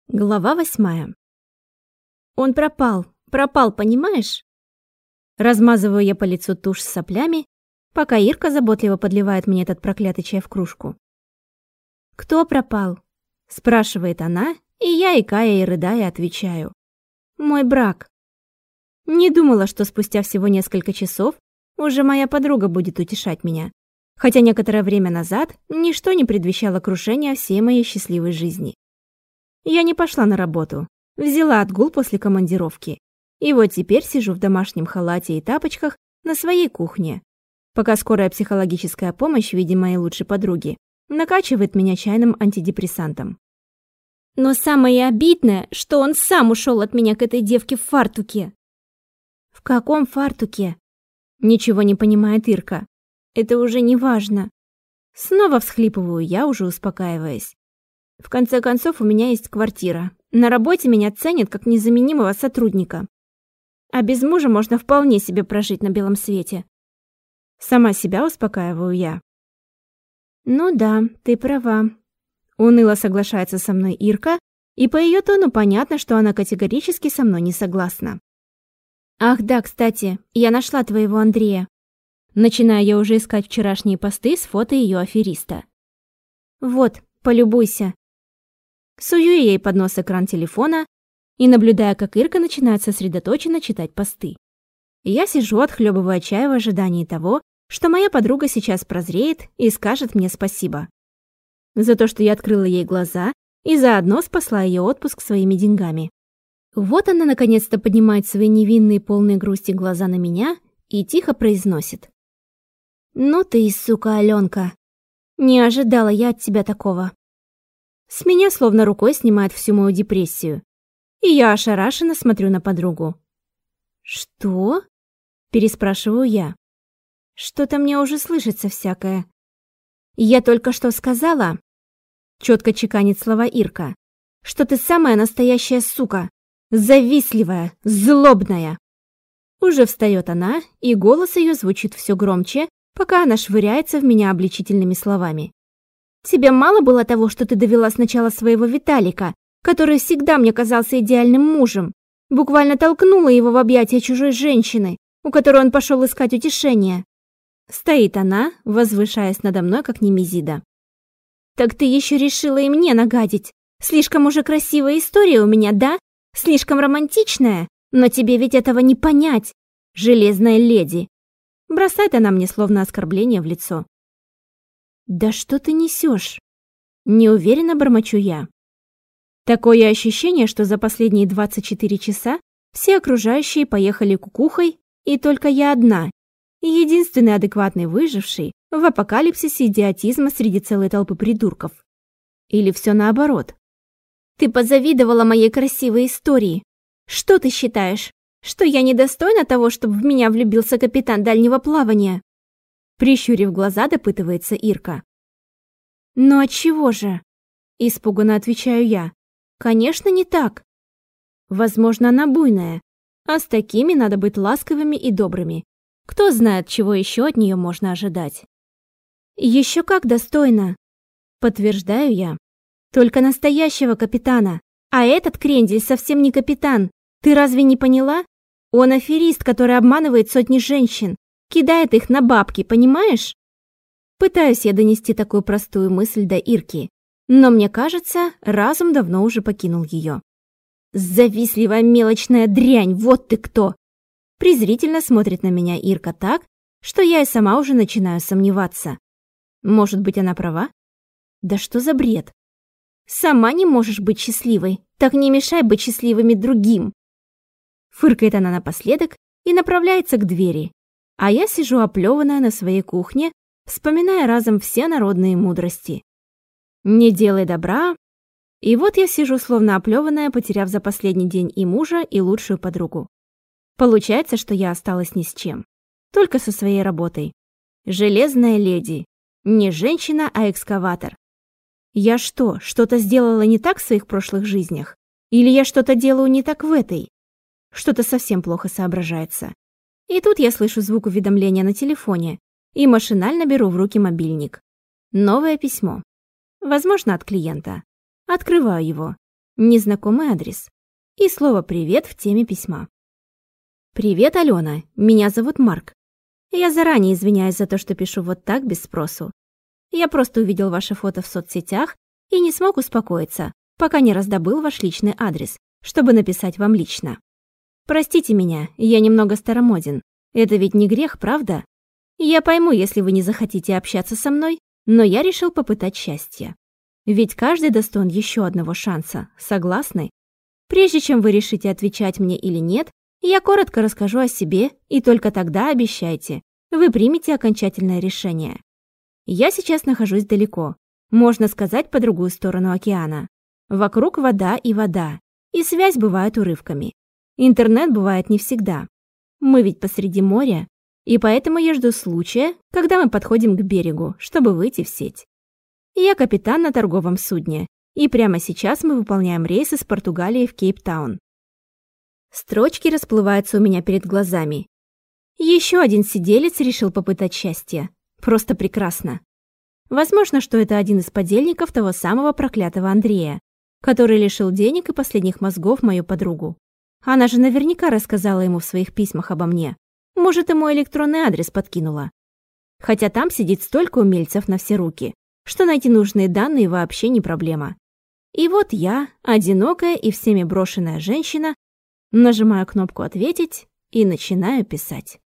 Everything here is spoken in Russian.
Глава 8. Он пропал, понимаешь? Размазываю я по лицу тушь с соплями, пока Ирка заботливо подливает мне этот проклятый чай в кружку. «Кто пропал?» — спрашивает она, и я, икая и рыдая, отвечаю. «Мой брак». Не думала, что спустя всего несколько часов уже моя подруга будет утешать меня, хотя некоторое время назад ничто не предвещало крушения всей моей счастливой жизни. Я не пошла на работу, взяла отгул после командировки, и вот теперь сижу в домашнем халате и тапочках на своей кухне, пока скорая психологическая помощь в виде моей лучшей подруги накачивает меня чайным антидепрессантом. Но самое обидное, что он сам ушел от меня к этой девке в фартуке. В каком фартуке? Ничего не понимает Ирка. Это уже не важно. Снова всхлипываю я, уже успокаиваясь. В конце концов, у меня есть квартира. На работе меня ценят как незаменимого сотрудника. А без мужа можно вполне себе прожить на белом свете. Сама себя успокаиваю я. Ну да, ты права. Уныло соглашается со мной Ирка, и по ее тону понятно, что она категорически со мной не согласна. Ах да, кстати, я нашла твоего Андрея. Начинаю я уже искать вчерашние посты с фото ее афериста. Вот, полюбуйся. Сую ей под нос экран телефона и наблюдая, как Ирка начинает сосредоточенно читать посты. Я сижу, отхлебывая чай в ожидании того, что моя подруга сейчас прозреет и скажет мне спасибо. За то, что я открыла ей глаза и заодно спасла ее отпуск своими деньгами. Вот она наконец-то поднимает свои невинные, полные грусти глаза на меня и тихо произносит. «Ну ты и сука, Аленка. Не ожидала я от тебя такого». С меня словно рукой снимает всю мою депрессию. И я ошарашенно смотрю на подругу. «Что?» – переспрашиваю я. «Что-то мне уже слышится всякое». «Я только что сказала», – четко чеканит слова Ирка, «что ты самая настоящая сука, завистливая, злобная». Уже встает она, и голос ее звучит все громче, пока она швыряется в меня обличительными словами. «Тебе мало было того, что ты довела сначала своего Виталика, который всегда мне казался идеальным мужем, буквально толкнула его в объятия чужой женщины, у которой он пошел искать утешения». Стоит она, возвышаясь надо мной, как Немезида. «Так ты еще решила и мне нагадить. Слишком уже красивая история у меня, да? Слишком романтичная? Но тебе ведь этого не понять, железная леди». Бросает она мне словно оскорбление в лицо. «Да что ты несешь?» Неуверенно бормочу я. Такое ощущение, что за последние 24 часа все окружающие поехали кукухой, и только я одна, единственный адекватный выживший в апокалипсисе идиотизма среди целой толпы придурков. Или все наоборот? Ты позавидовала моей красивой истории. Что ты считаешь, что я недостойна того, чтобы в меня влюбился капитан дальнего плавания? Прищурив глаза, допытывается Ирка. «Ну отчего же?» – испуганно отвечаю я. «Конечно, не так. Возможно, она буйная, а с такими надо быть ласковыми и добрыми. Кто знает, чего еще от нее можно ожидать?» «Еще как достойно!» – подтверждаю я. «Только настоящего капитана. А этот крендель совсем не капитан. Ты разве не поняла? Он аферист, который обманывает сотни женщин, кидает их на бабки, понимаешь?» Пытаюсь я донести такую простую мысль до Ирки, но мне кажется, разум давно уже покинул ее. «Завистливая мелочная дрянь, вот ты кто!» Презрительно смотрит на меня Ирка так, что я и сама уже начинаю сомневаться. Может быть, она права? Да что за бред? «Сама не можешь быть счастливой, так не мешай быть счастливыми другим!» Фыркает она напоследок и направляется к двери, а я сижу оплеванная на своей кухне, вспоминая разом все народные мудрости. «Не делай добра». И вот я сижу словно оплеванная, потеряв за последний день и мужа, и лучшую подругу. Получается, что я осталась ни с чем. Только со своей работой. Железная леди. Не женщина, а экскаватор. Я что-то сделала не так в своих прошлых жизнях? Или я что-то делаю не так в этой? Что-то совсем плохо соображается. И тут я слышу звук уведомления на телефоне и машинально беру в руки мобильник. Новое письмо. Возможно, от клиента. Открываю его. незнакомый адрес и слово «привет» в теме письма. «Привет, Алена, меня зовут Марк. Я заранее извиняюсь за то, что пишу вот так, без спросу. Я просто увидел ваше фото в соцсетях и не смог успокоиться, пока не раздобыл ваш личный адрес, чтобы написать вам лично. Простите меня, я немного старомоден. Это ведь не грех, правда? Я пойму, если вы не захотите общаться со мной, но я решил попытать счастье. Ведь каждый достоин еще одного шанса, согласны? Прежде чем вы решите, отвечать мне или нет, я коротко расскажу о себе, и только тогда обещайте, вы примете окончательное решение. Я сейчас нахожусь далеко, можно сказать, по другую сторону океана. Вокруг вода, и связь бывает урывками. Интернет бывает не всегда. Мы ведь посреди моря, и поэтому я жду случая, когда мы подходим к берегу, чтобы выйти в сеть. Я капитан на торговом судне, и прямо сейчас мы выполняем рейс из Португалии в Кейптаун. Строчки расплываются у меня перед глазами. Еще один сиделец решил попытать счастье. Просто прекрасно. Возможно, что это один из подельников того самого проклятого Андрея, который лишил денег и последних мозгов мою подругу. Она же наверняка рассказала ему в своих письмах обо мне. Может, и мой электронный адрес подкинула. Хотя там сидит столько умельцев на все руки, что найти нужные данные вообще не проблема. И вот я, одинокая и всеми брошенная женщина, нажимаю кнопку «Ответить» и начинаю писать.